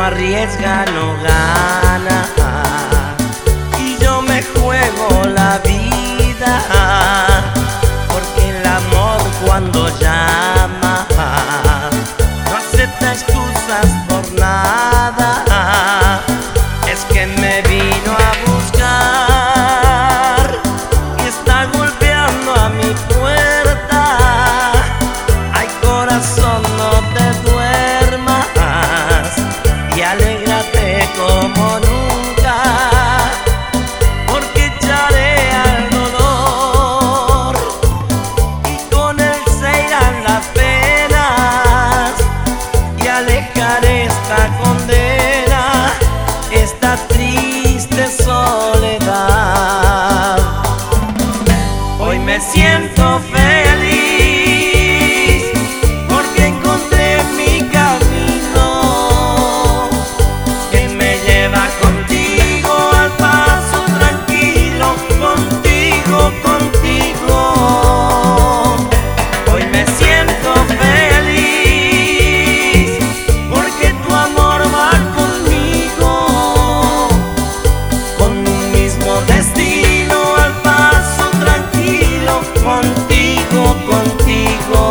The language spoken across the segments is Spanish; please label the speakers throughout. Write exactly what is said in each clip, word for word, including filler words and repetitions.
Speaker 1: arriesga no gana, y yo me juego la vida, porque el amor cuando llama no acepta excusas por nada. Es que me vino a buscar y está golpeando a mi puerta. Ay, corazón, no te duermas y alégrate como nunca, porque echaré al dolor y con él se irán las penas, y alejaré esta condena, esta triste soledad. Hoy me siento feliz porque encontré mi camino que me lleva contigo al paso tranquilo, contigo, contigo. Hoy me siento feliz porque tu amor va conmigo, con un mismo destino, al paso tranquilo, contigo, contigo.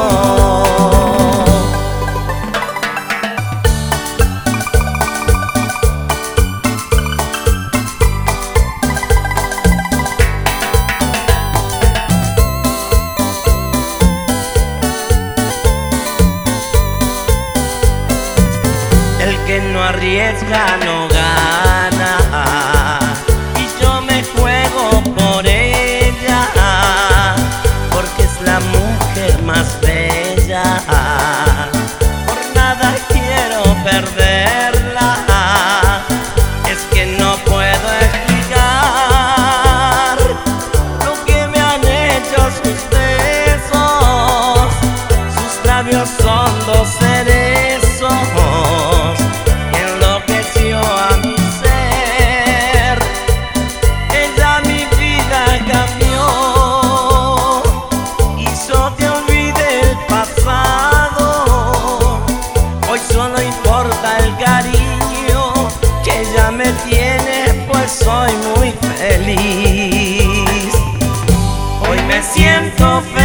Speaker 1: El que no arriesga no gana, y yo me juego por ella, porque es la mujer más bella. Por nada quiero perderla, es que no puedo explicar lo que me han hecho sus besos. Sus labios son dos cerezos que enloqueció a mi ser. Ella mi vida cambió, hizo que olvide el pasado. Hoy solo importa el cariño que ella me tiene, pues soy muy feliz. Hoy me siento feliz